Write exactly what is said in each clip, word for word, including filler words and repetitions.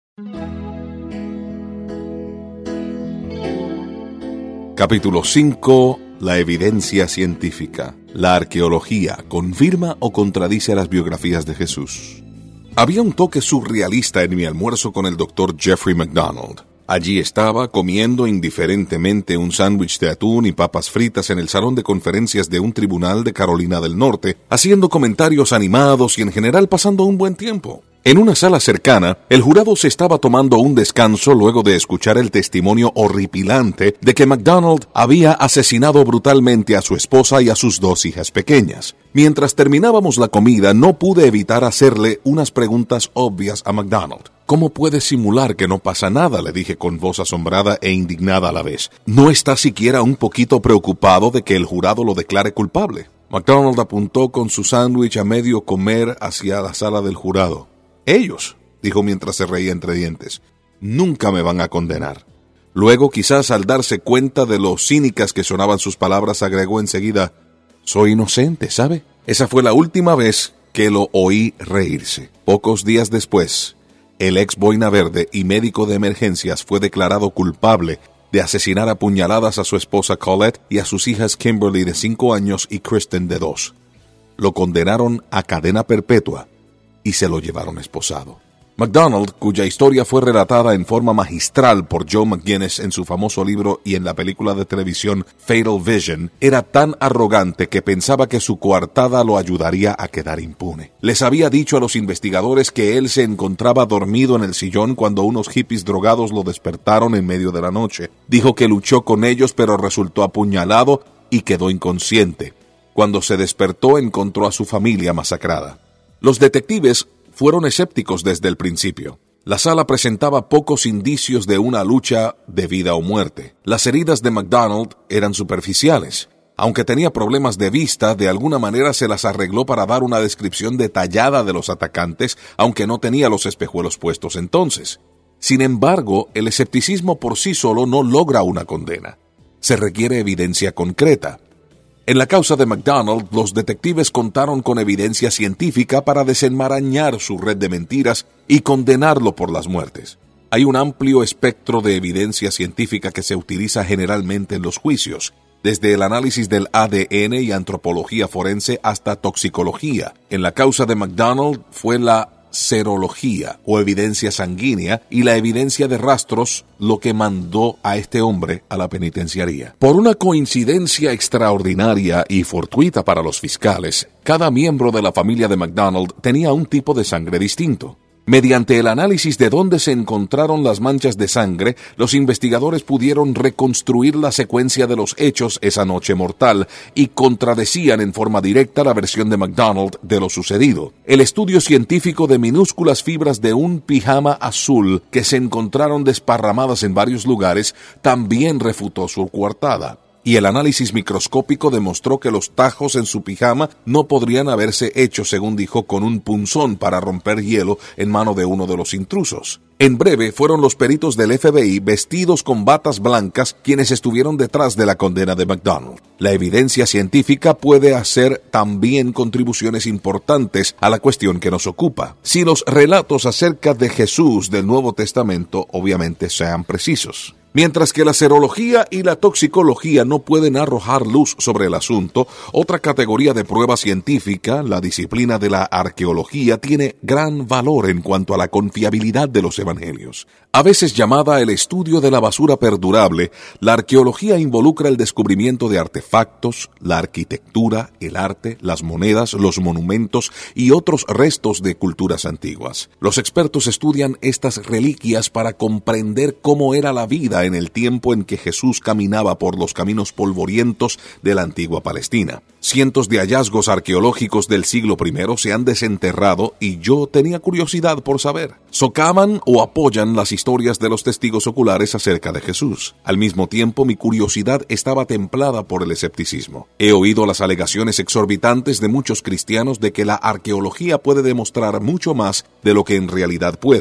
Capítulo cinco. La evidencia científica. La arqueología confirma o contradice las biografías de Jesús. Había un toque surrealista en mi almuerzo con el doctor Jeffrey McDonald. Allí estaba comiendo indiferentemente un sándwich de atún y papas fritas en el salón de conferencias de un tribunal de Carolina del Norte, haciendo comentarios animados y en general pasando un buen tiempo. En una sala cercana, el jurado se estaba tomando un descanso luego de escuchar el testimonio horripilante de que McDonald había asesinado brutalmente a su esposa y a sus dos hijas pequeñas. Mientras terminábamos la comida, no pude evitar hacerle unas preguntas obvias a McDonald. ¿Cómo puede simular que no pasa nada?, le dije con voz asombrada e indignada a la vez. ¿No está siquiera un poquito preocupado de que el jurado lo declare culpable? McDonald apuntó con su sándwich a medio comer hacia la sala del jurado. Ellos, dijo mientras se reía entre dientes, nunca me van a condenar. Luego, quizás al darse cuenta de lo cínicas que sonaban sus palabras, agregó enseguida, soy inocente, ¿sabe? Esa fue la última vez que lo oí reírse. Pocos días después, el ex boina verde y médico de emergencias fue declarado culpable de asesinar a puñaladas a su esposa Colette y a sus hijas Kimberly de cinco años y Kristen de dos. Lo condenaron a cadena perpetua y se lo llevaron esposado. McDonald, cuya historia fue relatada en forma magistral por Joe McGinnis en su famoso libro y en la película de televisión Fatal Vision, era tan arrogante que pensaba que su coartada lo ayudaría a quedar impune. Les había dicho a los investigadores que él se encontraba dormido en el sillón cuando unos hippies drogados lo despertaron en medio de la noche. Dijo que luchó con ellos pero resultó apuñalado y quedó inconsciente. Cuando se despertó encontró a su familia masacrada. Los detectives fueron escépticos desde el principio. La sala presentaba pocos indicios de una lucha de vida o muerte. Las heridas de McDonald eran superficiales. Aunque tenía problemas de vista, de alguna manera se las arregló para dar una descripción detallada de los atacantes, aunque no tenía los espejuelos puestos entonces. Sin embargo, el escepticismo por sí solo no logra una condena. Se requiere evidencia concreta. En la causa de McDonald, los detectives contaron con evidencia científica para desenmarañar su red de mentiras y condenarlo por las muertes. Hay un amplio espectro de evidencia científica que se utiliza generalmente en los juicios, desde el análisis del A D N y antropología forense hasta toxicología. En la causa de McDonald fue la serología o evidencia sanguínea y la evidencia de rastros lo que mandó a este hombre a la penitenciaría. Por una coincidencia extraordinaria y fortuita para los fiscales, cada miembro de la familia de McDonald tenía un tipo de sangre distinto. Mediante el análisis de dónde se encontraron las manchas de sangre, los investigadores pudieron reconstruir la secuencia de los hechos esa noche mortal y contradecían en forma directa la versión de McDonald de lo sucedido. El estudio científico de minúsculas fibras de un pijama azul que se encontraron desparramadas en varios lugares también refutó su coartada. Y el análisis microscópico demostró que los tajos en su pijama no podrían haberse hecho, según dijo, con un punzón para romper hielo en mano de uno de los intrusos. En breve, fueron los peritos del F B I vestidos con batas blancas quienes estuvieron detrás de la condena de McDonald. La evidencia científica puede hacer también contribuciones importantes a la cuestión que nos ocupa, si los relatos acerca de Jesús del Nuevo Testamento obviamente sean precisos. Mientras que la serología y la toxicología no pueden arrojar luz sobre el asunto, otra categoría de prueba científica, la disciplina de la arqueología, tiene gran valor en cuanto a la confiabilidad de los evangelios. A veces llamada el estudio de la basura perdurable, la arqueología involucra el descubrimiento de artefactos, la arquitectura, el arte, las monedas, los monumentos y otros restos de culturas antiguas. Los expertos estudian estas reliquias para comprender cómo era la vida en el tiempo en que Jesús caminaba por los caminos polvorientos de la antigua Palestina. Cientos de hallazgos arqueológicos del siglo primero se han desenterrado y yo tenía curiosidad por saber. Socavan o apoyan las historias de los testigos oculares acerca de Jesús. Al mismo tiempo, mi curiosidad estaba templada por el escepticismo. He oído las alegaciones exorbitantes de muchos cristianos de que la arqueología puede demostrar mucho más de lo que en realidad puede.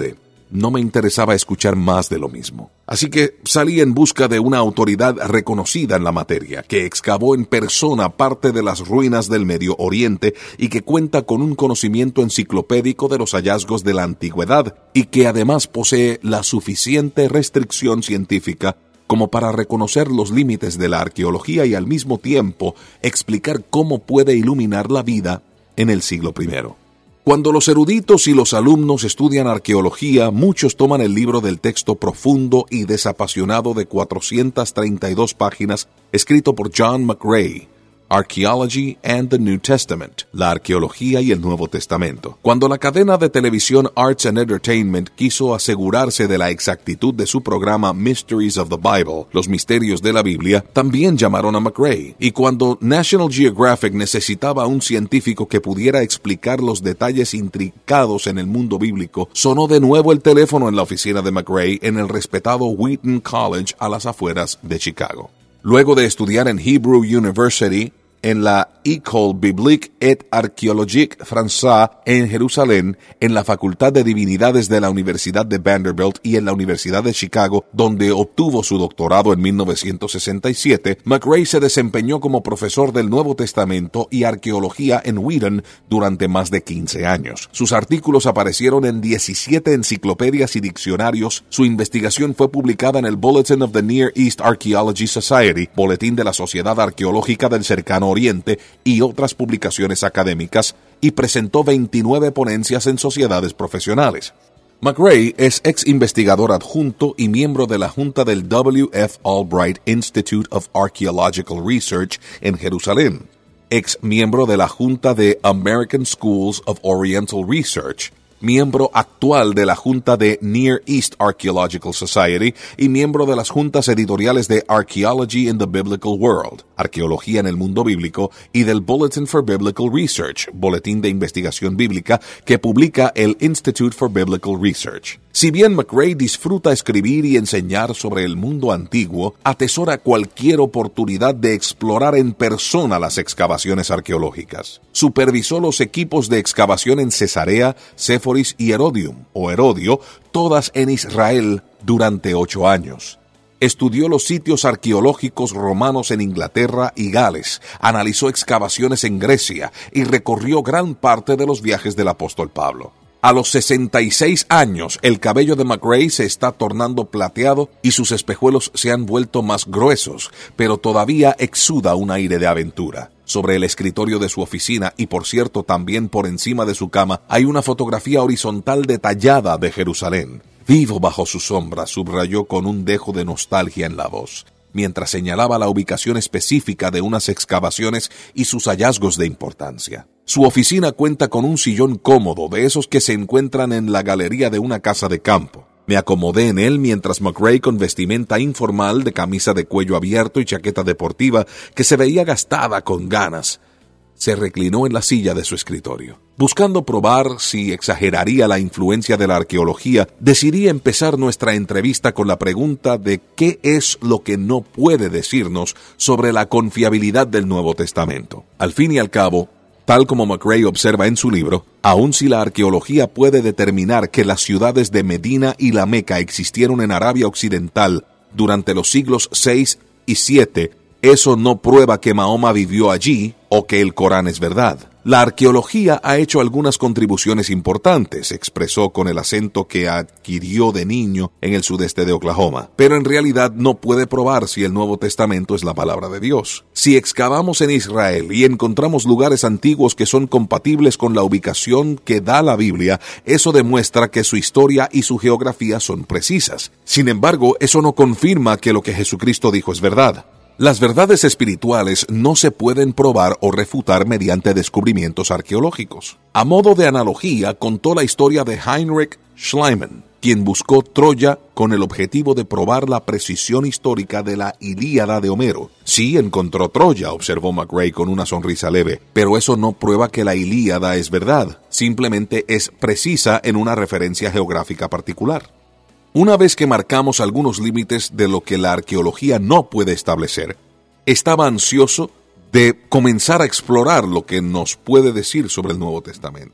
no me interesaba escuchar más de lo mismo. Así que salí en busca de una autoridad reconocida en la materia, que excavó en persona parte de las ruinas del Medio Oriente y que cuenta con un conocimiento enciclopédico de los hallazgos de la antigüedad y que además posee la suficiente restricción científica como para reconocer los límites de la arqueología y al mismo tiempo explicar cómo puede iluminar la vida en el siglo primero. Cuando los eruditos y los alumnos estudian arqueología, muchos toman el libro del texto profundo y desapasionado de cuatrocientas treinta y dos páginas, escrito por John McRae, Archaeology and the New Testament, la arqueología y el Nuevo Testamento. Cuando la cadena de televisión Arts and Entertainment quiso asegurarse de la exactitud de su programa Mysteries of the Bible, los misterios de la Biblia, también llamaron a McRae. Y cuando National Geographic necesitaba un científico que pudiera explicar los detalles intricados en el mundo bíblico, sonó de nuevo el teléfono en la oficina de McRae en el respetado Wheaton College a las afueras de Chicago. Luego de estudiar en Hebrew University, en la École Biblique et Archéologique Française en Jerusalén, en la Facultad de Divinidades de la Universidad de Vanderbilt y en la Universidad de Chicago, donde obtuvo su doctorado en mil novecientos sesenta y siete, McRae se desempeñó como profesor del Nuevo Testamento y arqueología en Wheaton durante más de quince años. Sus artículos aparecieron en diecisiete enciclopedias y diccionarios. Su investigación fue publicada en el Bulletin of the Near East Archaeology Society, Boletín de la Sociedad Arqueológica del Cercano Oriente, y otras publicaciones académicas, y presentó veintinueve ponencias en sociedades profesionales. McRae es ex investigador adjunto y miembro de la Junta del W F Albright Institute of Archaeological Research en Jerusalén, ex miembro de la Junta de American Schools of Oriental Research, miembro actual de la Junta de Near East Archaeological Society y miembro de las juntas editoriales de Archaeology in the Biblical World, Arqueología en el Mundo Bíblico, y del Bulletin for Biblical Research, Boletín de Investigación Bíblica, que publica el Institute for Biblical Research. Si bien McRae disfruta escribir y enseñar sobre el mundo antiguo, atesora cualquier oportunidad de explorar en persona las excavaciones arqueológicas. Supervisó los equipos de excavación en Cesarea, Séforis y Herodium, o Herodio, todas en Israel, durante ocho años. Estudió los sitios arqueológicos romanos en Inglaterra y Gales, analizó excavaciones en Grecia y recorrió gran parte de los viajes del apóstol Pablo. A los sesenta y seis años, el cabello de McRae se está tornando plateado y sus espejuelos se han vuelto más gruesos, pero todavía exuda un aire de aventura. Sobre el escritorio de su oficina, y por cierto también por encima de su cama, hay una fotografía horizontal detallada de Jerusalén. Vivo bajo su sombra, subrayó con un dejo de nostalgia en la voz, mientras señalaba la ubicación específica de unas excavaciones y sus hallazgos de importancia. Su oficina cuenta con un sillón cómodo, de esos que se encuentran en la galería de una casa de campo. Me acomodé en él mientras McRae, con vestimenta informal de camisa de cuello abierto y chaqueta deportiva que se veía gastada con ganas, se reclinó en la silla de su escritorio. Buscando probar si exageraría la influencia de la arqueología, decidí empezar nuestra entrevista con la pregunta de qué es lo que no puede decirnos sobre la confiabilidad del Nuevo Testamento. Al fin y al cabo, tal como McRae observa en su libro, aun si la arqueología puede determinar que las ciudades de Medina y la Meca existieron en Arabia Occidental durante los siglos seis y siete, eso no prueba que Mahoma vivió allí o que el Corán es verdad. La arqueología ha hecho algunas contribuciones importantes, expresó con el acento que adquirió de niño en el sudeste de Oklahoma, pero en realidad no puede probar si el Nuevo Testamento es la palabra de Dios. Si excavamos en Israel y encontramos lugares antiguos que son compatibles con la ubicación que da la Biblia, eso demuestra que su historia y su geografía son precisas. Sin embargo, eso no confirma que lo que Jesucristo dijo es verdad. Las verdades espirituales no se pueden probar o refutar mediante descubrimientos arqueológicos. A modo de analogía, contó la historia de Heinrich Schliemann, quien buscó Troya con el objetivo de probar la precisión histórica de la Ilíada de Homero. Sí, encontró Troya, observó McRae con una sonrisa leve, pero eso no prueba que la Ilíada es verdad, simplemente es precisa en una referencia geográfica particular. Una vez que marcamos algunos límites de lo que la arqueología no puede establecer, estaba ansioso de comenzar a explorar lo que nos puede decir sobre el Nuevo Testamento.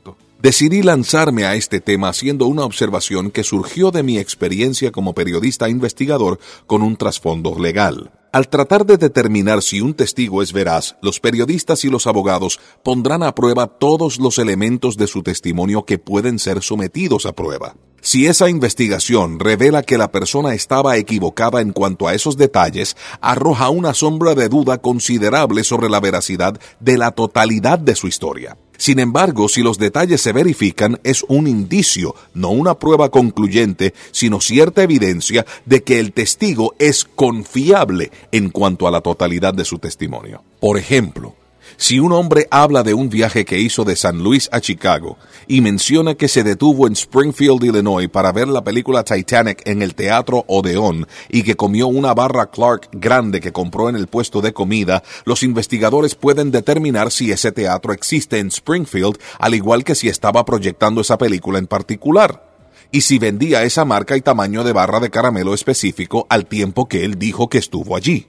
Decidí lanzarme a este tema haciendo una observación que surgió de mi experiencia como periodista investigador con un trasfondo legal. Al tratar de determinar si un testigo es veraz, los periodistas y los abogados pondrán a prueba todos los elementos de su testimonio que pueden ser sometidos a prueba. Si esa investigación revela que la persona estaba equivocada en cuanto a esos detalles, arroja una sombra de duda considerable sobre la veracidad de la totalidad de su historia. Sin embargo, si los detalles se verifican, es un indicio, no una prueba concluyente, sino cierta evidencia de que el testigo es confiable en cuanto a la totalidad de su testimonio. Por ejemplo, si un hombre habla de un viaje que hizo de San Luis a Chicago y menciona que se detuvo en Springfield, Illinois para ver la película Titanic en el Teatro Odeón y que comió una barra Clark grande que compró en el puesto de comida, los investigadores pueden determinar si ese teatro existe en Springfield, al igual que si estaba proyectando esa película en particular, y si vendía esa marca y tamaño de barra de caramelo específico al tiempo que él dijo que estuvo allí.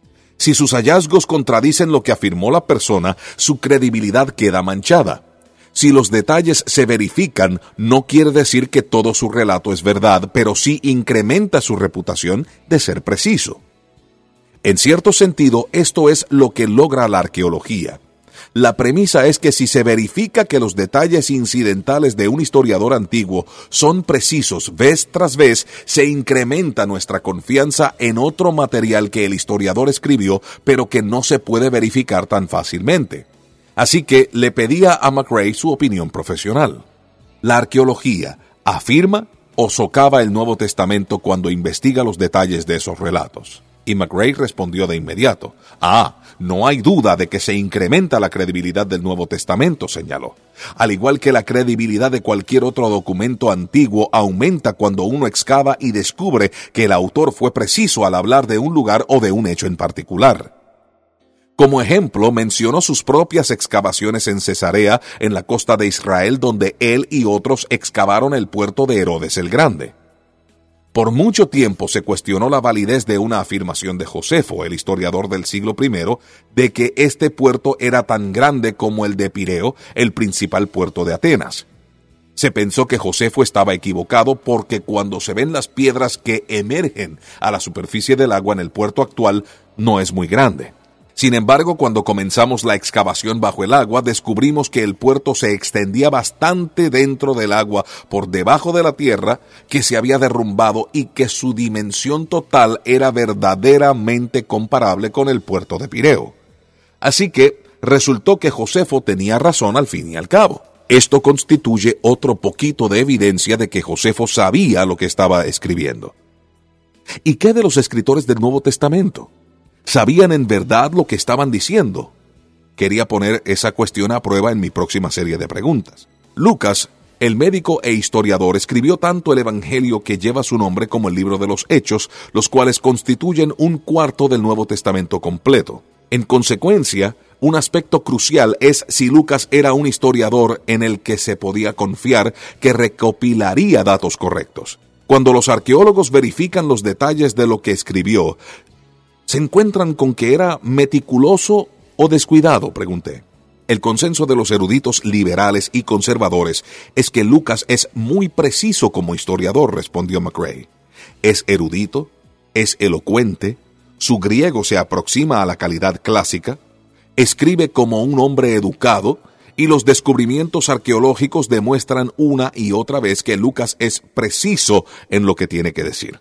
Si sus hallazgos contradicen lo que afirmó la persona, su credibilidad queda manchada. Si los detalles se verifican, no quiere decir que todo su relato es verdad, pero sí incrementa su reputación de ser preciso. En cierto sentido, esto es lo que logra la arqueología. La premisa es que si se verifica que los detalles incidentales de un historiador antiguo son precisos vez tras vez, se incrementa nuestra confianza en otro material que el historiador escribió, pero que no se puede verificar tan fácilmente. Así que le pedía a McRae su opinión profesional. ¿La arqueología afirma o socava el Nuevo Testamento cuando investiga los detalles de esos relatos? Y McRae respondió de inmediato: Ah, no hay duda de que se incrementa la credibilidad del Nuevo Testamento, señaló. Al igual que la credibilidad de cualquier otro documento antiguo aumenta cuando uno excava y descubre que el autor fue preciso al hablar de un lugar o de un hecho en particular. Como ejemplo, mencionó sus propias excavaciones en Cesarea, en la costa de Israel, donde él y otros excavaron el puerto de Herodes el Grande. Por mucho tiempo se cuestionó la validez de una afirmación de Josefo, el historiador del siglo primero, de que este puerto era tan grande como el de Pireo, el principal puerto de Atenas. Se pensó que Josefo estaba equivocado porque cuando se ven las piedras que emergen a la superficie del agua en el puerto actual, no es muy grande. Sin embargo, cuando comenzamos la excavación bajo el agua, descubrimos que el puerto se extendía bastante dentro del agua, por debajo de la tierra, que se había derrumbado y que su dimensión total era verdaderamente comparable con el puerto de Pireo. Así que resultó que Josefo tenía razón al fin y al cabo. Esto constituye otro poquito de evidencia de que Josefo sabía lo que estaba escribiendo. ¿Y qué de los escritores del Nuevo Testamento? ¿Sabían en verdad lo que estaban diciendo? Quería poner esa cuestión a prueba en mi próxima serie de preguntas. Lucas, el médico e historiador, escribió tanto el Evangelio que lleva su nombre como el libro de los Hechos, los cuales constituyen un cuarto del Nuevo Testamento completo. En consecuencia, un aspecto crucial es si Lucas era un historiador en el que se podía confiar que recopilaría datos correctos. Cuando los arqueólogos verifican los detalles de lo que escribió, ¿se encuentran con que era meticuloso o descuidado?, pregunté. El consenso de los eruditos liberales y conservadores es que Lucas es muy preciso como historiador, respondió McRae. Es erudito, es elocuente, su griego se aproxima a la calidad clásica, escribe como un hombre educado, y los descubrimientos arqueológicos demuestran una y otra vez que Lucas es preciso en lo que tiene que decir.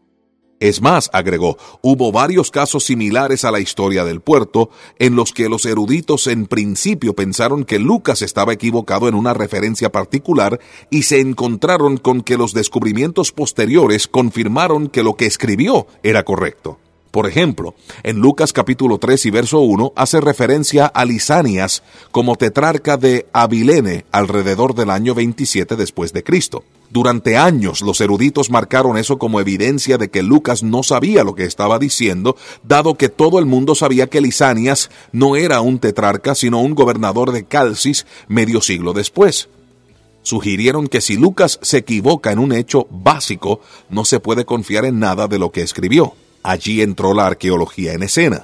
Es más, agregó, hubo varios casos similares a la historia del puerto, en los que los eruditos en principio pensaron que Lucas estaba equivocado en una referencia particular y se encontraron con que los descubrimientos posteriores confirmaron que lo que escribió era correcto. Por ejemplo, en Lucas capítulo tres y verso uno hace referencia a Lisanias como tetrarca de Abilene alrededor del año veintisiete después de Cristo. Durante años los eruditos marcaron eso como evidencia de que Lucas no sabía lo que estaba diciendo, dado que todo el mundo sabía que Lisanias no era un tetrarca, sino un gobernador de Calcis medio siglo después. Sugirieron que si Lucas se equivoca en un hecho básico, no se puede confiar en nada de lo que escribió. Allí entró la arqueología en escena.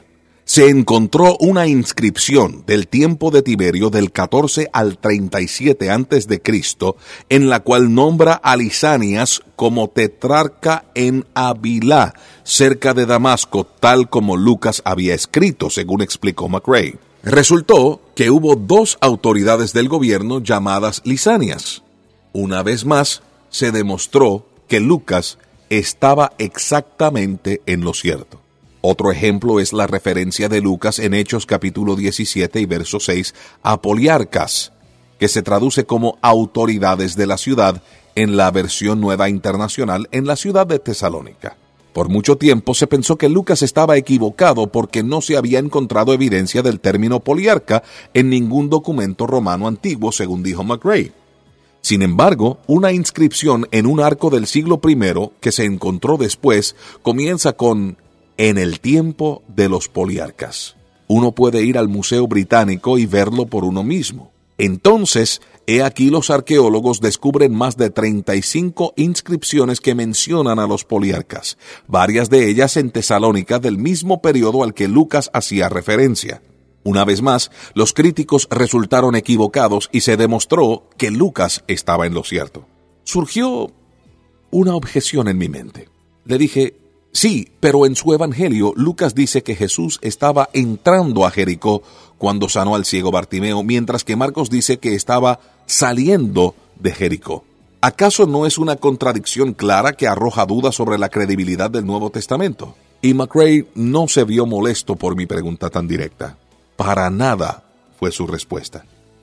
Se encontró una inscripción del tiempo de Tiberio del catorce al treinta y siete antes de Cristo, en la cual nombra a Lisanias como tetrarca en Abilá, cerca de Damasco, tal como Lucas había escrito, según explicó McRae. Resultó que hubo dos autoridades del gobierno llamadas Lisanias. Una vez más, se demostró que Lucas estaba exactamente en lo cierto. Otro ejemplo es la referencia de Lucas en Hechos capítulo diecisiete y verso seis a poliarcas, que se traduce como autoridades de la ciudad en la versión Nueva Internacional en la ciudad de Tesalónica. Por mucho tiempo se pensó que Lucas estaba equivocado porque no se había encontrado evidencia del término poliarca en ningún documento romano antiguo, según dijo McRae. Sin embargo, una inscripción en un arco del siglo primero que se encontró después comienza con «en el tiempo de los poliarcas». Uno puede ir al Museo Británico y verlo por uno mismo. Entonces, he aquí los arqueólogos descubren más de treinta y cinco inscripciones que mencionan a los poliarcas, varias de ellas en Tesalónica del mismo periodo al que Lucas hacía referencia. Una vez más, los críticos resultaron equivocados y se demostró que Lucas estaba en lo cierto. Surgió una objeción en mi mente. Le dije, sí, pero en su evangelio Lucas dice que Jesús estaba entrando a Jericó cuando sanó al ciego Bartimeo, mientras que Marcos dice que estaba saliendo de Jericó. ¿Acaso no es una contradicción clara que arroja dudas sobre la credibilidad del Nuevo Testamento? Y McRae no se vio molesto por mi pregunta tan directa. Para nada, fue su respuesta.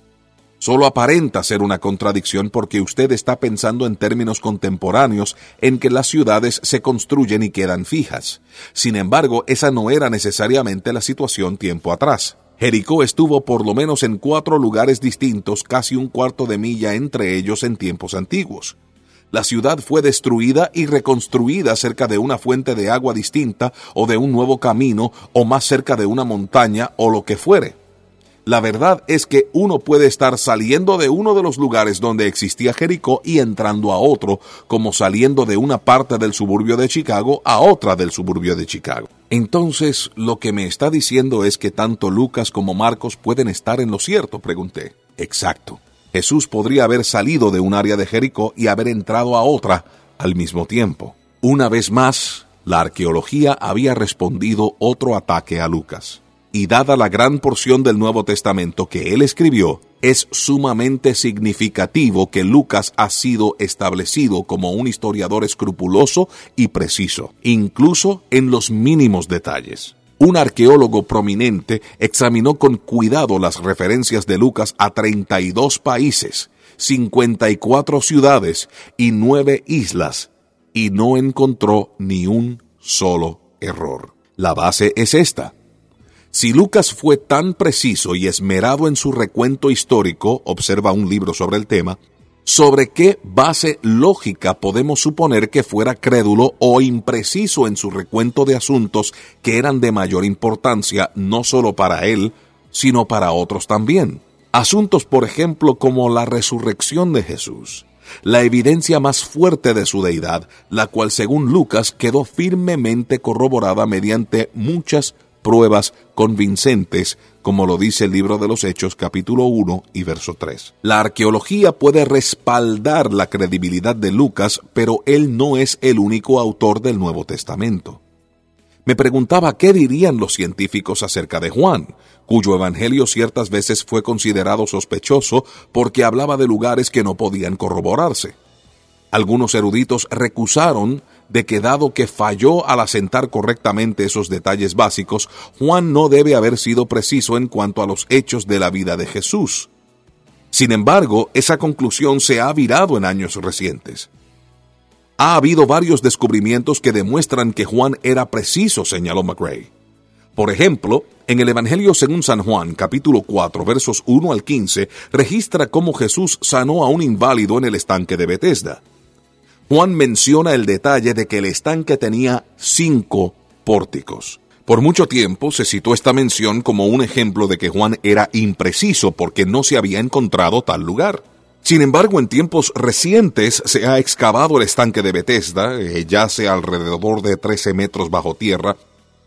Solo aparenta ser una contradicción porque usted está pensando en términos contemporáneos en que las ciudades se construyen y quedan fijas. Sin embargo, esa no era necesariamente la situación tiempo atrás. Jericó estuvo por lo menos en cuatro lugares distintos, casi un cuarto de milla entre ellos en tiempos antiguos. La ciudad fue destruida y reconstruida cerca de una fuente de agua distinta o de un nuevo camino o más cerca de una montaña o lo que fuere. La verdad es que uno puede estar saliendo de uno de los lugares donde existía Jericó y entrando a otro, como saliendo de una parte del suburbio de Chicago a otra del suburbio de Chicago. Entonces, lo que me está diciendo es que tanto Lucas como Marcos pueden estar en lo cierto, pregunté. Exacto. Jesús podría haber salido de un área de Jericó y haber entrado a otra al mismo tiempo. Una vez más, la arqueología había respondido otro ataque a Lucas. Y dada la gran porción del Nuevo Testamento que él escribió, es sumamente significativo que Lucas ha sido establecido como un historiador escrupuloso y preciso, incluso en los mínimos detalles. Un arqueólogo prominente examinó con cuidado las referencias de Lucas a treinta y dos países, cincuenta y cuatro ciudades y nueve islas, y no encontró ni un solo error. La base es esta. Si Lucas fue tan preciso y esmerado en su recuento histórico, observa un libro sobre el tema, ¿sobre qué base lógica podemos suponer que fuera crédulo o impreciso en su recuento de asuntos que eran de mayor importancia no solo para él, sino para otros también? Asuntos, por ejemplo, como la resurrección de Jesús, la evidencia más fuerte de su deidad, la cual según Lucas quedó firmemente corroborada mediante muchas pruebas convincentes, como lo dice el libro de los Hechos, capítulo uno y verso tres. La arqueología puede respaldar la credibilidad de Lucas, pero él no es el único autor del Nuevo Testamento. Me preguntaba qué dirían los científicos acerca de Juan, cuyo evangelio ciertas veces fue considerado sospechoso porque hablaba de lugares que no podían corroborarse. Algunos eruditos recusaron de que dado que falló al asentar correctamente esos detalles básicos, Juan no debe haber sido preciso en cuanto a los hechos de la vida de Jesús. Sin embargo, esa conclusión se ha virado en años recientes. Ha habido varios descubrimientos que demuestran que Juan era preciso, señaló McRae. Por ejemplo, en el Evangelio según San Juan, capítulo cuatro, versos uno al quince, registra cómo Jesús sanó a un inválido en el estanque de Betesda. Juan menciona el detalle de que el estanque tenía cinco pórticos. Por mucho tiempo se citó esta mención como un ejemplo de que Juan era impreciso porque no se había encontrado tal lugar. Sin embargo, en tiempos recientes se ha excavado el estanque de Betesda, eh, yace alrededor de trece metros bajo tierra,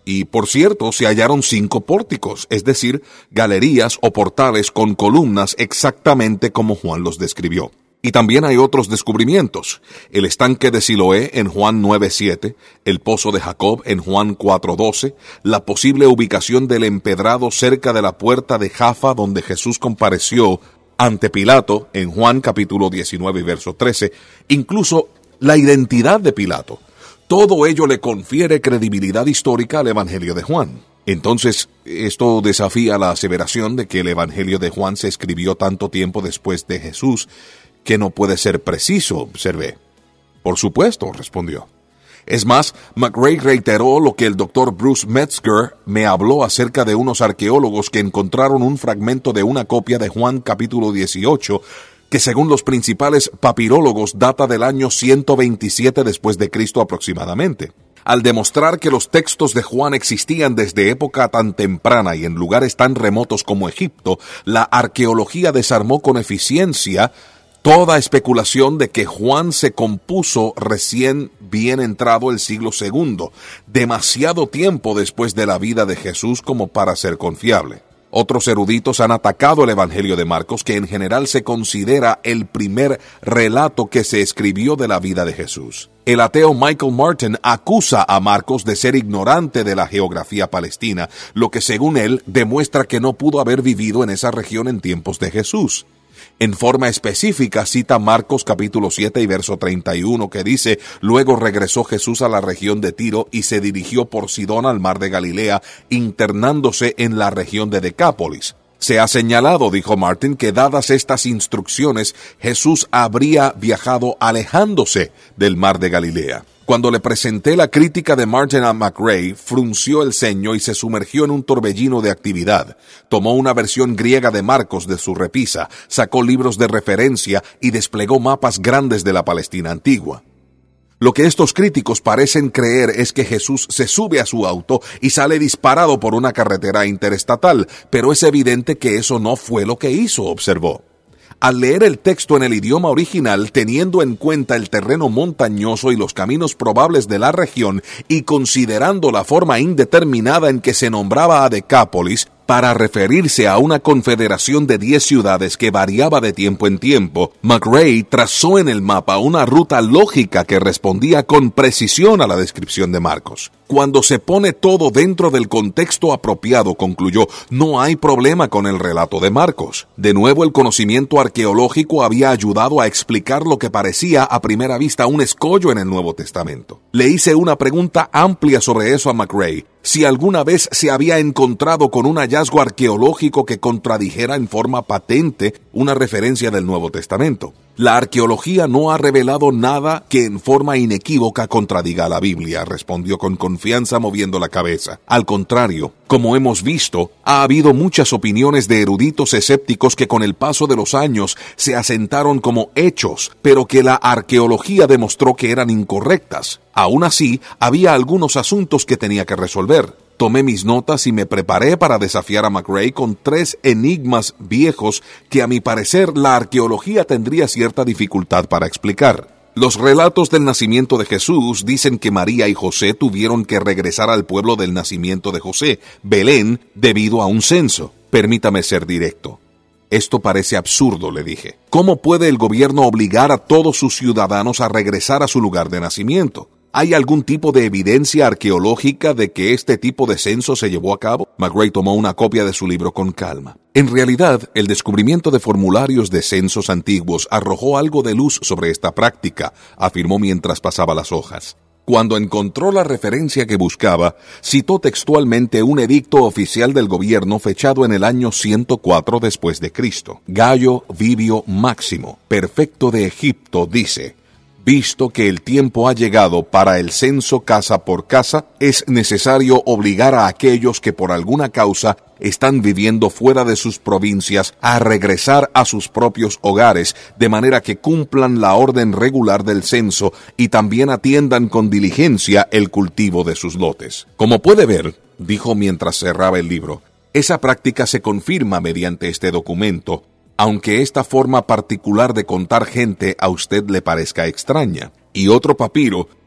Y por cierto, se hallaron cinco pórticos, es decir, galerías o portales con columnas exactamente como Juan los describió. Y también hay otros descubrimientos: el estanque de Siloé en Juan nueve siete, el pozo de Jacob en Juan cuatro doce, la posible ubicación del empedrado cerca de la puerta de Jaffa donde Jesús compareció ante Pilato en Juan capítulo diecinueve y verso trece, incluso la identidad de Pilato. Todo ello le confiere credibilidad histórica al Evangelio de Juan. Entonces, esto desafía la aseveración de que el Evangelio de Juan se escribió tanto tiempo después de Jesús que no puede ser preciso, observé. Por supuesto, respondió. Es más, McRae reiteró lo que el doctor Bruce Metzger me habló acerca de unos arqueólogos que encontraron un fragmento de una copia de Juan capítulo dieciocho, que según los principales papirólogos data del año ciento veintisiete después de Cristo aproximadamente. Al demostrar que los textos de Juan existían desde época tan temprana y en lugares tan remotos como Egipto, la arqueología desarmó con eficiencia toda especulación de que Juan se compuso recién bien entrado el siglo segundo, demasiado tiempo después de la vida de Jesús como para ser confiable. Otros eruditos han atacado el Evangelio de Marcos, que en general se considera el primer relato que se escribió de la vida de Jesús. El ateo Michael Martin acusa a Marcos de ser ignorante de la geografía palestina, lo que según él demuestra que no pudo haber vivido en esa región en tiempos de Jesús. En forma específica cita Marcos capítulo siete y verso treinta y uno, que dice: «Luego regresó Jesús a la región de Tiro y se dirigió por Sidón al mar de Galilea, internándose en la región de Decápolis». Se ha señalado, dijo Martin, que dadas estas instrucciones, Jesús habría viajado alejándose del mar de Galilea. Cuando le presenté la crítica de Martin a McRae, frunció el ceño y se sumergió en un torbellino de actividad. Tomó una versión griega de Marcos de su repisa, sacó libros de referencia y desplegó mapas grandes de la Palestina antigua. Lo que estos críticos parecen creer es que Jesús se sube a su auto y sale disparado por una carretera interestatal, pero es evidente que eso no fue lo que hizo, observó. Al leer el texto en el idioma original, teniendo en cuenta el terreno montañoso y los caminos probables de la región, y considerando la forma indeterminada en que se nombraba a Decápolis, para referirse a una confederación de diez ciudades que variaba de tiempo en tiempo, McRae trazó en el mapa una ruta lógica que respondía con precisión a la descripción de Marcos. Cuando se pone todo dentro del contexto apropiado, concluyó, no hay problema con el relato de Marcos. De nuevo, el conocimiento arqueológico había ayudado a explicar lo que parecía a primera vista un escollo en el Nuevo Testamento. Le hice una pregunta amplia sobre eso a McRae: si alguna vez se había encontrado con un hallazgo arqueológico que contradijera en forma patente una referencia del Nuevo Testamento. La arqueología no ha revelado nada que en forma inequívoca contradiga a la Biblia, respondió con confianza moviendo la cabeza. Al contrario, como hemos visto, ha habido muchas opiniones de eruditos escépticos que con el paso de los años se asentaron como hechos, pero que la arqueología demostró que eran incorrectas. Aún así, había algunos asuntos que tenía que resolver. Tomé mis notas y me preparé para desafiar a McRae con tres enigmas viejos que a mi parecer la arqueología tendría cierta dificultad para explicar. Los relatos del nacimiento de Jesús dicen que María y José tuvieron que regresar al pueblo del nacimiento de José, Belén, debido a un censo. Permítame ser directo. Esto parece absurdo, le dije. ¿Cómo puede el gobierno obligar a todos sus ciudadanos a regresar a su lugar de nacimiento? ¿Hay algún tipo de evidencia arqueológica de que este tipo de censo se llevó a cabo? McRae tomó una copia de su libro con calma. En realidad, el descubrimiento de formularios de censos antiguos arrojó algo de luz sobre esta práctica, afirmó mientras pasaba las hojas. Cuando encontró la referencia que buscaba, citó textualmente un edicto oficial del gobierno fechado en el año ciento cuatro después de Cristo. Gayo Vivio Máximo, prefecto de Egipto, dice: visto que el tiempo ha llegado para el censo casa por casa, es necesario obligar a aquellos que por alguna causa están viviendo fuera de sus provincias a regresar a sus propios hogares, de manera que cumplan la orden regular del censo y también atiendan con diligencia el cultivo de sus lotes. Como puede ver, dijo mientras cerraba el libro, esa práctica se confirma mediante este documento, aunque esta forma particular de contar gente a usted le parezca extraña. Y otro papiro,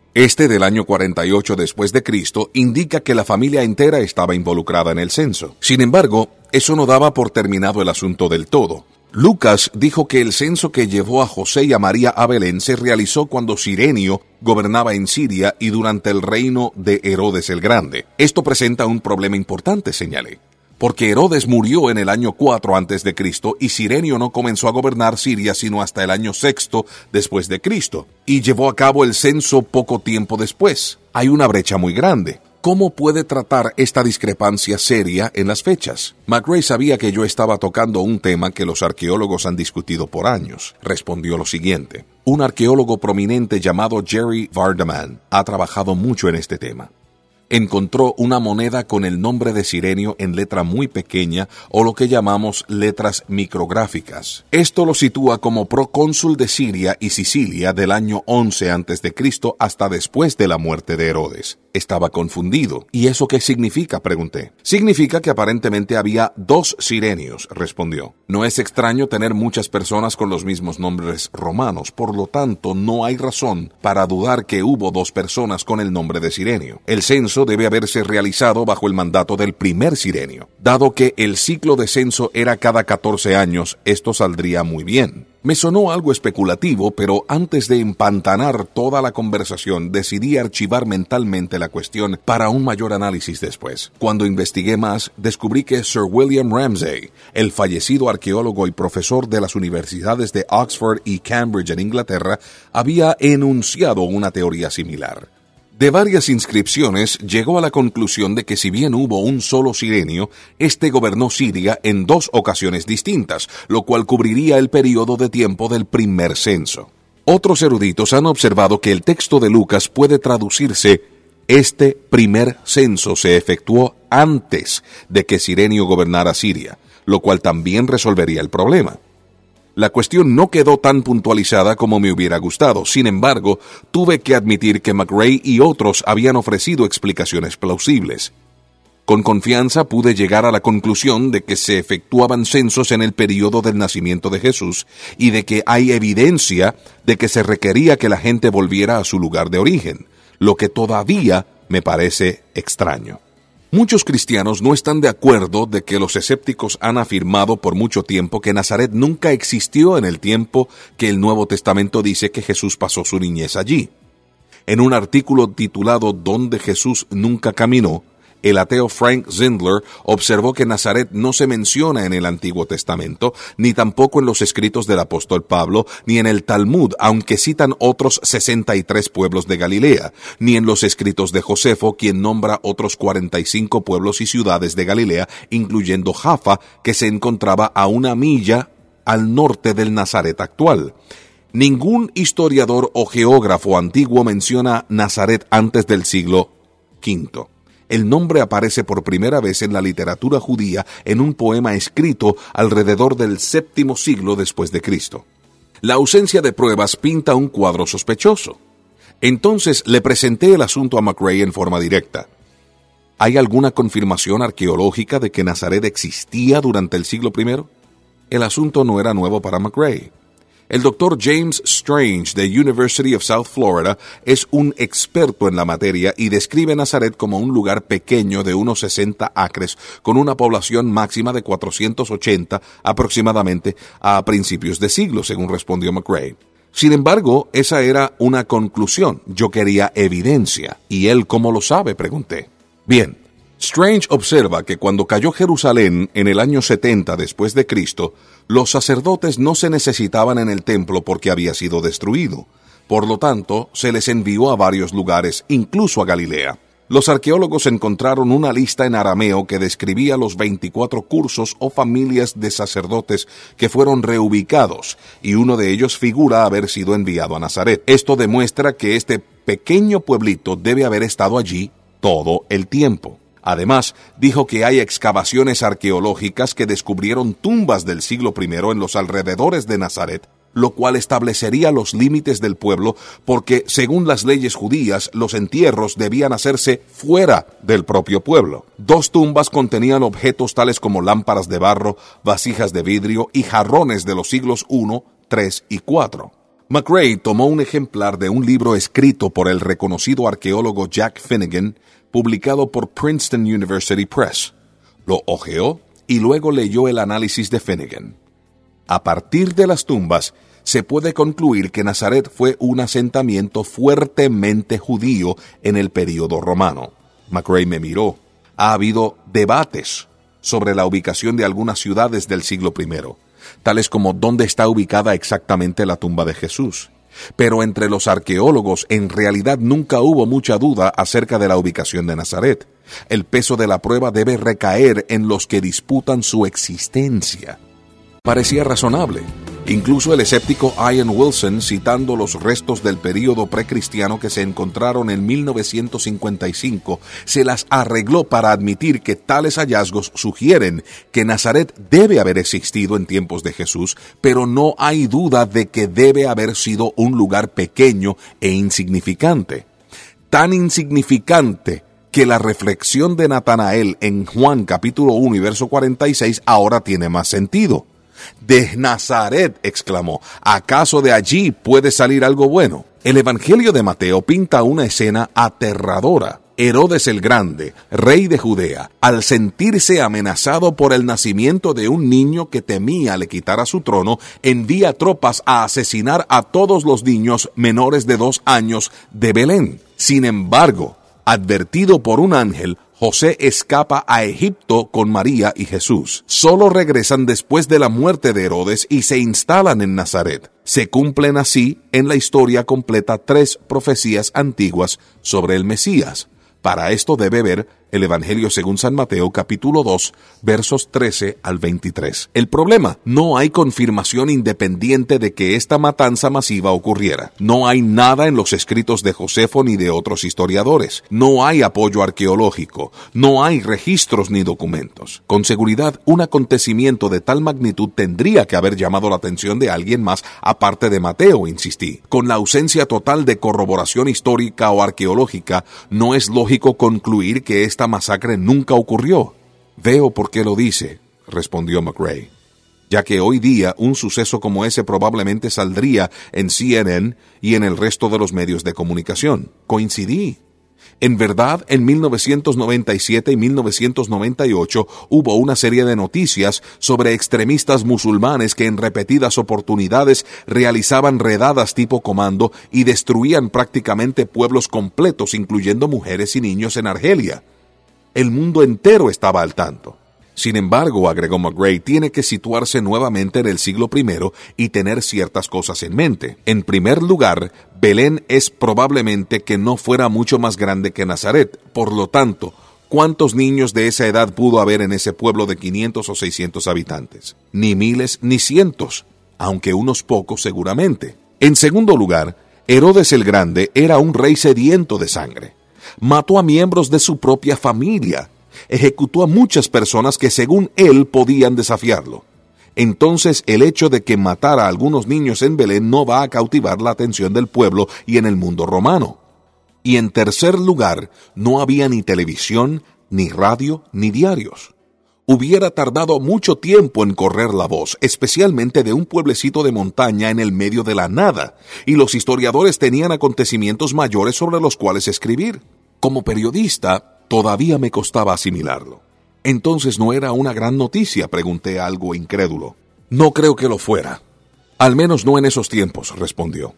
Este del año cuarenta y ocho después de Cristo indica que la familia entera estaba involucrada en el censo. Sin embargo, eso no daba por terminado el asunto del todo. Lucas dijo que el censo que llevó a José y a María a Belén se realizó cuando Cirenio gobernaba en Siria y durante el reino de Herodes el Grande. Esto presenta un problema importante, señalé, porque Herodes murió en el año cuatro antes de Cristo y Cirenio no comenzó a gobernar Siria sino hasta el año sexto después de Cristo, y llevó a cabo el censo poco tiempo después. Hay una brecha muy grande. ¿Cómo puede tratar esta discrepancia seria en las fechas? McRae sabía que yo estaba tocando un tema que los arqueólogos han discutido por años. Respondió lo siguiente. Un arqueólogo prominente llamado Jerry Vardaman ha trabajado mucho en este tema. Encontró una moneda con el nombre de Cirenio en letra muy pequeña o lo que llamamos letras micrográficas. Esto lo sitúa como procónsul de Siria y Sicilia del año once antes de Cristo hasta después de la muerte de Herodes. Estaba confundido. ¿Y eso qué significa?, pregunté. Significa que aparentemente había dos Cirenios, respondió. No es extraño tener muchas personas con los mismos nombres romanos, por lo tanto no hay razón para dudar que hubo dos personas con el nombre de Cirenio. El censo debe haberse realizado bajo el mandato del primer Cirenio. Dado que el ciclo de censo era cada catorce años, esto saldría muy bien. Me sonó algo especulativo, pero antes de empantanar toda la conversación, decidí archivar mentalmente la cuestión para un mayor análisis después. Cuando investigué más, descubrí que Sir William Ramsay, el fallecido arqueólogo y profesor de las universidades de Oxford y Cambridge en Inglaterra, había enunciado una teoría similar. De varias inscripciones llegó a la conclusión de que si bien hubo un solo Cirenio, este gobernó Siria en dos ocasiones distintas, lo cual cubriría el periodo de tiempo del primer censo. Otros eruditos han observado que el texto de Lucas puede traducirse: este primer censo se efectuó antes de que Cirenio gobernara Siria, lo cual también resolvería el problema. La cuestión no quedó tan puntualizada como me hubiera gustado. Sin embargo, tuve que admitir que McRae y otros habían ofrecido explicaciones plausibles. Con confianza pude llegar a la conclusión de que se efectuaban censos en el periodo del nacimiento de Jesús y de que hay evidencia de que se requería que la gente volviera a su lugar de origen, lo que todavía me parece extraño. Muchos cristianos no están de acuerdo de que los escépticos han afirmado por mucho tiempo que Nazaret nunca existió en el tiempo que el Nuevo Testamento dice que Jesús pasó su niñez allí. En un artículo titulado «¿Dónde Jesús nunca caminó?», el ateo Frank Zindler observó que Nazaret no se menciona en el Antiguo Testamento, ni tampoco en los escritos del apóstol Pablo, ni en el Talmud, aunque citan otros sesenta y tres pueblos de Galilea, ni en los escritos de Josefo, quien nombra otros cuarenta y cinco pueblos y ciudades de Galilea, incluyendo Jaffa, que se encontraba a una milla al norte del Nazaret actual. Ningún historiador o geógrafo antiguo menciona Nazaret antes del siglo quinto. El nombre aparece por primera vez en la literatura judía en un poema escrito alrededor del séptimo siglo después de Cristo. La ausencia de pruebas pinta un cuadro sospechoso. Entonces le presenté el asunto a McRae en forma directa. ¿Hay alguna confirmación arqueológica de que Nazaret existía durante el siglo primero? El asunto no era nuevo para McRae. El doctor James Strange de University of South Florida es un experto en la materia y describe Nazaret como un lugar pequeño de unos sesenta acres con una población máxima de cuatrocientos ochenta aproximadamente a principios de siglo, según respondió McRae. Sin embargo, esa era una conclusión. Yo quería evidencia. ¿Y él cómo lo sabe?, pregunté. Bien. Strange observa que cuando cayó Jerusalén en el año setenta después de Cristo, los sacerdotes no se necesitaban en el templo porque había sido destruido. Por lo tanto, se les envió a varios lugares, incluso a Galilea. Los arqueólogos encontraron una lista en arameo que describía los veinticuatro cursos o familias de sacerdotes que fueron reubicados, y uno de ellos figura haber sido enviado a Nazaret. Esto demuestra que este pequeño pueblito debe haber estado allí todo el tiempo. Además, dijo que hay excavaciones arqueológicas que descubrieron tumbas del siglo primero en los alrededores de Nazaret, lo cual establecería los límites del pueblo porque, según las leyes judías, los entierros debían hacerse fuera del propio pueblo. Dos tumbas contenían objetos tales como lámparas de barro, vasijas de vidrio y jarrones de los siglos primero, tres y cuatro. McRae tomó un ejemplar de un libro escrito por el reconocido arqueólogo Jack Finnegan, publicado por Princeton University Press. Lo hojeó y luego leyó el análisis de Finnegan. A partir de las tumbas, se puede concluir que Nazaret fue un asentamiento fuertemente judío en el período romano. McRae me miró. Ha habido debates sobre la ubicación de algunas ciudades del siglo primero, tales como dónde está ubicada exactamente la tumba de Jesús. Pero entre los arqueólogos en realidad nunca hubo mucha duda acerca de la ubicación de Nazaret. El peso de la prueba debe recaer en los que disputan su existencia. Parecía razonable. Incluso el escéptico Ian Wilson, citando los restos del período precristiano que se encontraron en mil novecientos cincuenta y cinco, se las arregló para admitir que tales hallazgos sugieren que Nazaret debe haber existido en tiempos de Jesús, pero no hay duda de que debe haber sido un lugar pequeño e insignificante. Tan insignificante que la reflexión de Natanael en Juan capítulo uno y verso cuarenta y seis ahora tiene más sentido. «De Nazaret», exclamó, «¿acaso de allí puede salir algo bueno?». El Evangelio de Mateo pinta una escena aterradora. Herodes el Grande, rey de Judea, al sentirse amenazado por el nacimiento de un niño que temía le quitara su trono, envía tropas a asesinar a todos los niños menores de dos años de Belén. Sin embargo, advertido por un ángel, José escapa a Egipto con María y Jesús. Solo regresan después de la muerte de Herodes y se instalan en Nazaret. Se cumplen así en la historia completa tres profecías antiguas sobre el Mesías. Para esto debe ver el Evangelio según San Mateo capítulo dos, versos trece al veintitrés. El problema: no hay confirmación independiente de que esta matanza masiva ocurriera. No hay nada en los escritos de Josefo ni de otros historiadores. No hay apoyo arqueológico. No hay registros ni documentos. Con seguridad, un acontecimiento de tal magnitud tendría que haber llamado la atención de alguien más aparte de Mateo, insistí. Con la ausencia total de corroboración histórica o arqueológica, no es lógico concluir que esta masacre nunca ocurrió. Veo por qué lo dice, respondió McRae, ya que hoy día un suceso como ese probablemente saldría en C N N y en el resto de los medios de comunicación. Coincidí. En verdad, en mil novecientos noventa y siete y mil novecientos noventa y ocho hubo una serie de noticias sobre extremistas musulmanes que en repetidas oportunidades realizaban redadas tipo comando y destruían prácticamente pueblos completos, incluyendo mujeres y niños en Argelia. El mundo entero estaba al tanto. Sin embargo, agregó McRae, tiene que situarse nuevamente en el siglo primero y tener ciertas cosas en mente. En primer lugar, Belén es probablemente que no fuera mucho más grande que Nazaret. Por lo tanto, ¿cuántos niños de esa edad pudo haber en ese pueblo de quinientos o seiscientos habitantes? Ni miles ni cientos, aunque unos pocos seguramente. En segundo lugar, Herodes el Grande era un rey sediento de sangre. Mató a miembros de su propia familia. Ejecutó a muchas personas que según él podían desafiarlo. Entonces el hecho de que matara a algunos niños en Belén no va a cautivar la atención del pueblo y en el mundo romano. Y en tercer lugar, no había ni televisión, ni radio, ni diarios. Hubiera tardado mucho tiempo en correr la voz, especialmente de un pueblecito de montaña en el medio de la nada, y los historiadores tenían acontecimientos mayores sobre los cuales escribir. Como periodista, todavía me costaba asimilarlo. ¿Entonces no era una gran noticia?, pregunté algo incrédulo. No creo que lo fuera. Al menos no en esos tiempos, respondió.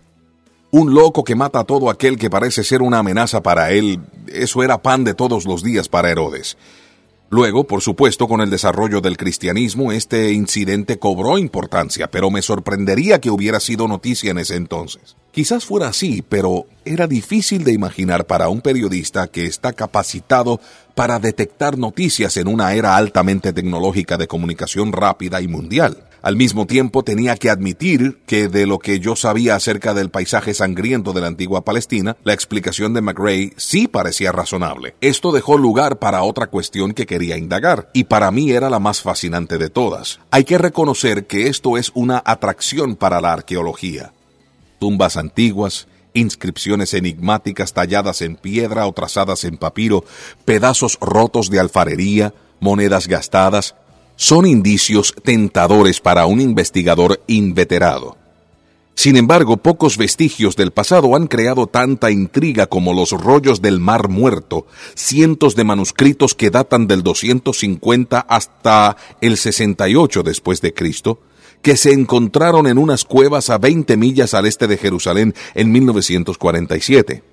Un loco que mata a todo aquel que parece ser una amenaza para él, eso era pan de todos los días para Herodes. Luego, por supuesto, con el desarrollo del cristianismo, este incidente cobró importancia, pero me sorprendería que hubiera sido noticia en ese entonces. Quizás fuera así, pero era difícil de imaginar para un periodista que está capacitado para detectar noticias en una era altamente tecnológica de comunicación rápida y mundial. Al mismo tiempo tenía que admitir que de lo que yo sabía acerca del paisaje sangriento de la antigua Palestina, la explicación de McRae sí parecía razonable. Esto dejó lugar para otra cuestión que quería indagar, y para mí era la más fascinante de todas. Hay que reconocer que esto es una atracción para la arqueología. Tumbas antiguas, inscripciones enigmáticas talladas en piedra o trazadas en papiro, pedazos rotos de alfarería, monedas gastadas, son indicios tentadores para un investigador inveterado. Sin embargo, pocos vestigios del pasado han creado tanta intriga como los rollos del Mar Muerto, cientos de manuscritos que datan del doscientos cincuenta hasta el sesenta y ocho después de Cristo, que se encontraron en unas cuevas a veinte millas al este de Jerusalén en mil novecientos cuarenta y siete.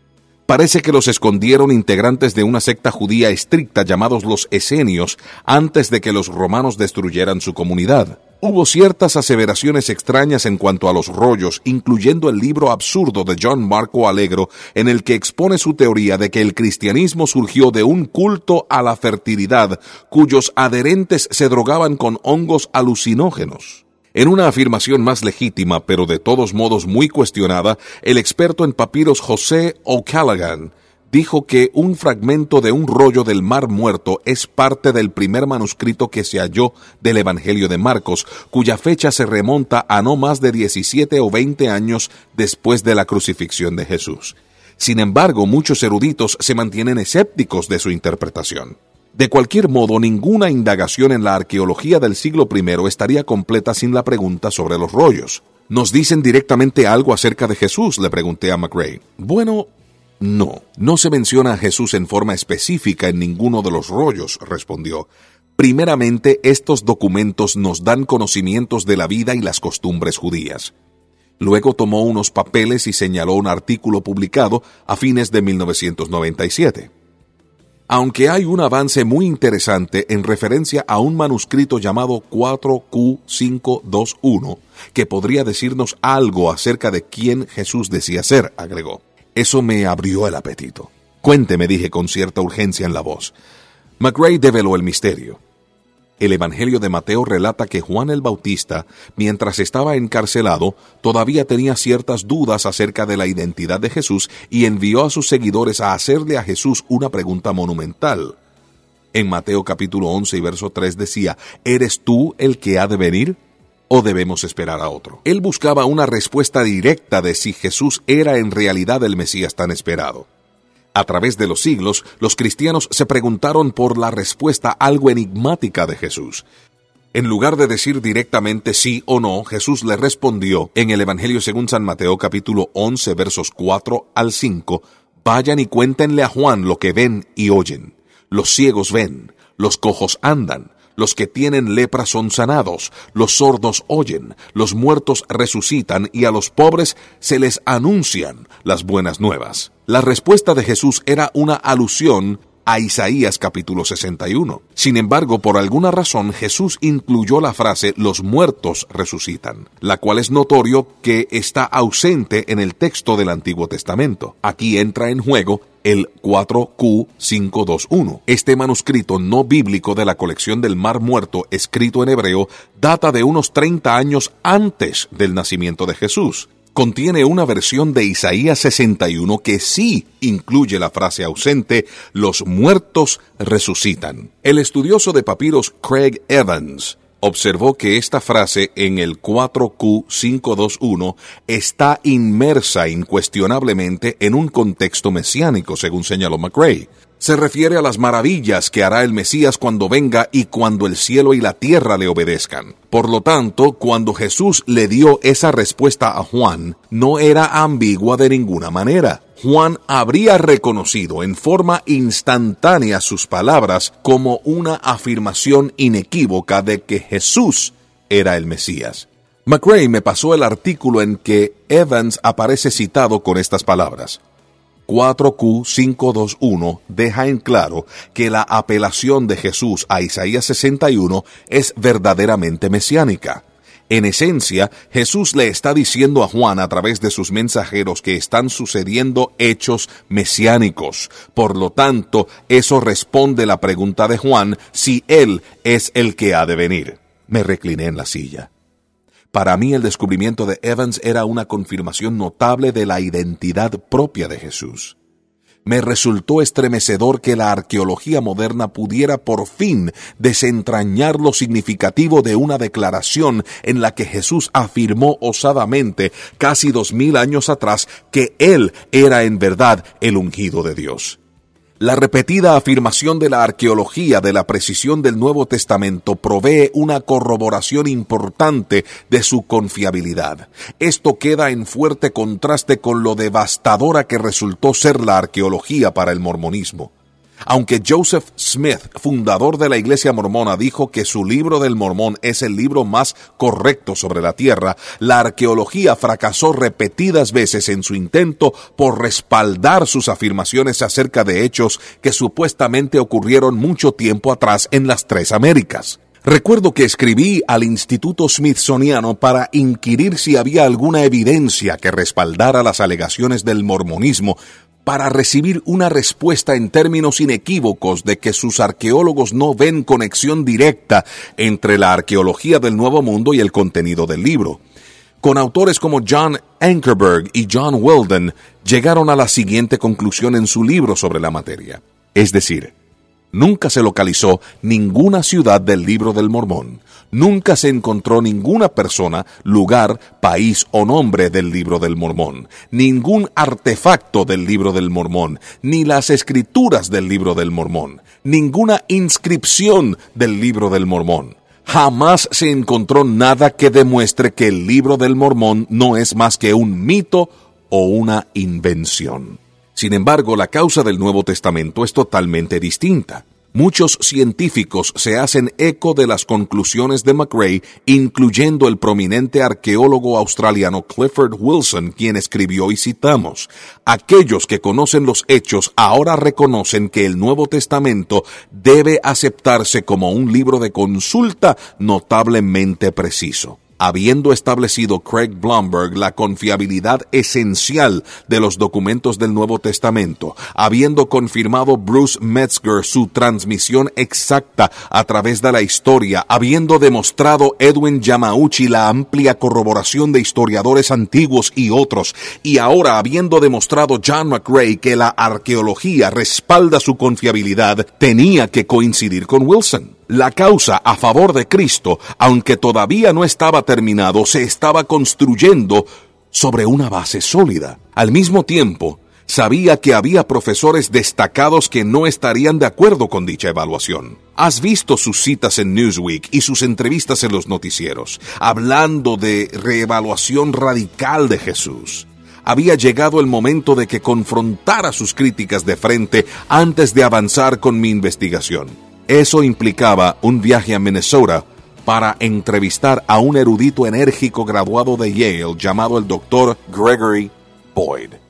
Parece que los escondieron integrantes de una secta judía estricta llamados los esenios antes de que los romanos destruyeran su comunidad. Hubo ciertas aseveraciones extrañas en cuanto a los rollos, incluyendo el libro absurdo de John Marco Allegro, en el que expone su teoría de que el cristianismo surgió de un culto a la fertilidad, cuyos adherentes se drogaban con hongos alucinógenos. En una afirmación más legítima, pero de todos modos muy cuestionada, el experto en papiros José O'Callaghan dijo que un fragmento de un rollo del Mar Muerto es parte del primer manuscrito que se halló del Evangelio de Marcos, cuya fecha se remonta a no más de diecisiete o veinte años después de la crucifixión de Jesús. Sin embargo, muchos eruditos se mantienen escépticos de su interpretación. De cualquier modo, ninguna indagación en la arqueología del siglo primero estaría completa sin la pregunta sobre los rollos. ¿Nos dicen directamente algo acerca de Jesús?, le pregunté a McRae. Bueno, no, no se menciona a Jesús en forma específica en ninguno de los rollos, respondió. Primeramente, estos documentos nos dan conocimientos de la vida y las costumbres judías. Luego tomó unos papeles y señaló un artículo publicado a fines de mil novecientos noventa y siete. Aunque hay un avance muy interesante en referencia a un manuscrito llamado cuatro Q cinco dos uno, que podría decirnos algo acerca de quién Jesús decía ser, agregó. Eso me abrió el apetito. Cuénteme, dije con cierta urgencia en la voz. McRae develó el misterio. El Evangelio de Mateo relata que Juan el Bautista, mientras estaba encarcelado, todavía tenía ciertas dudas acerca de la identidad de Jesús y envió a sus seguidores a hacerle a Jesús una pregunta monumental. En Mateo capítulo once y verso tres decía, ¿eres tú el que ha de venir? ¿O debemos esperar a otro? Él buscaba una respuesta directa de si Jesús era en realidad el Mesías tan esperado. A través de los siglos, los cristianos se preguntaron por la respuesta algo enigmática de Jesús. En lugar de decir directamente sí o no, Jesús le respondió en el Evangelio según San Mateo capítulo once versos cuatro al cinco, vayan y cuéntenle a Juan lo que ven y oyen. Los ciegos ven, los cojos andan, los que tienen lepra son sanados, los sordos oyen, los muertos resucitan y a los pobres se les anuncian las buenas nuevas. La respuesta de Jesús era una alusión a Isaías capítulo sesenta y uno. Sin embargo, por alguna razón, Jesús incluyó la frase «los muertos resucitan», la cual es notorio que está ausente en el texto del Antiguo Testamento. Aquí entra en juego el cuatro Q cinco dos uno. Este manuscrito no bíblico de la colección del Mar Muerto, escrito en hebreo, data de unos treinta años antes del nacimiento de Jesús. Contiene una versión de Isaías sesenta y uno que sí incluye la frase ausente, los muertos resucitan. El estudioso de papiros Craig Evans observó que esta frase en el cuatro Q cinco dos uno está inmersa incuestionablemente en un contexto mesiánico, según señaló McRae. Se refiere a las maravillas que hará el Mesías cuando venga y cuando el cielo y la tierra le obedezcan. Por lo tanto, cuando Jesús le dio esa respuesta a Juan, no era ambigua de ninguna manera. Juan habría reconocido en forma instantánea sus palabras como una afirmación inequívoca de que Jesús era el Mesías. McRae me pasó el artículo en que Evans aparece citado con estas palabras. cuatro Q cinco dos uno deja en claro que la apelación de Jesús a Isaías sesenta y uno es verdaderamente mesiánica. En esencia, Jesús le está diciendo a Juan a través de sus mensajeros que están sucediendo hechos mesiánicos. Por lo tanto, eso responde la pregunta de Juan si él es el que ha de venir. Me recliné en la silla. Para mí el descubrimiento de Evans era una confirmación notable de la identidad propia de Jesús. Me resultó estremecedor que la arqueología moderna pudiera por fin desentrañar lo significativo de una declaración en la que Jesús afirmó osadamente casi dos mil años atrás que Él era en verdad el ungido de Dios. La repetida afirmación de la arqueología de la precisión del Nuevo Testamento provee una corroboración importante de su confiabilidad. Esto queda en fuerte contraste con lo devastadora que resultó ser la arqueología para el mormonismo. Aunque Joseph Smith, fundador de la Iglesia Mormona, dijo que su libro del Mormón es el libro más correcto sobre la tierra, la arqueología fracasó repetidas veces en su intento por respaldar sus afirmaciones acerca de hechos que supuestamente ocurrieron mucho tiempo atrás en las tres Américas. Recuerdo que escribí al Instituto Smithsoniano para inquirir si había alguna evidencia que respaldara las alegaciones del mormonismo, para recibir una respuesta en términos inequívocos de que sus arqueólogos no ven conexión directa entre la arqueología del Nuevo Mundo y el contenido del libro. Con autores como John Ankerberg y John Weldon, llegaron a la siguiente conclusión en su libro sobre la materia. Es decir, nunca se localizó ninguna ciudad del Libro del Mormón. Nunca se encontró ninguna persona, lugar, país o nombre del Libro del Mormón, ningún artefacto del Libro del Mormón, ni las escrituras del Libro del Mormón, ninguna inscripción del Libro del Mormón. Jamás se encontró nada que demuestre que el Libro del Mormón no es más que un mito o una invención. Sin embargo, la causa del Nuevo Testamento es totalmente distinta. Muchos científicos se hacen eco de las conclusiones de McRae, incluyendo el prominente arqueólogo australiano Clifford Wilson, quien escribió y citamos: aquellos que conocen los hechos ahora reconocen que el Nuevo Testamento debe aceptarse como un libro de consulta notablemente preciso. Habiendo establecido Craig Blomberg la confiabilidad esencial de los documentos del Nuevo Testamento, habiendo confirmado Bruce Metzger su transmisión exacta a través de la historia, habiendo demostrado Edwin Yamauchi la amplia corroboración de historiadores antiguos y otros, y ahora habiendo demostrado John McRae que la arqueología respalda su confiabilidad, tenía que coincidir con Wilson. La causa a favor de Cristo, aunque todavía no estaba terminado, se estaba construyendo sobre una base sólida. Al mismo tiempo, sabía que había profesores destacados que no estarían de acuerdo con dicha evaluación. Has visto sus citas en Newsweek y sus entrevistas en los noticieros, hablando de reevaluación radical de Jesús. Había llegado el momento de que confrontara sus críticas de frente antes de avanzar con mi investigación. Eso implicaba un viaje a Minnesota para entrevistar a un erudito enérgico graduado de Yale llamado el doctor Gregory Boyd.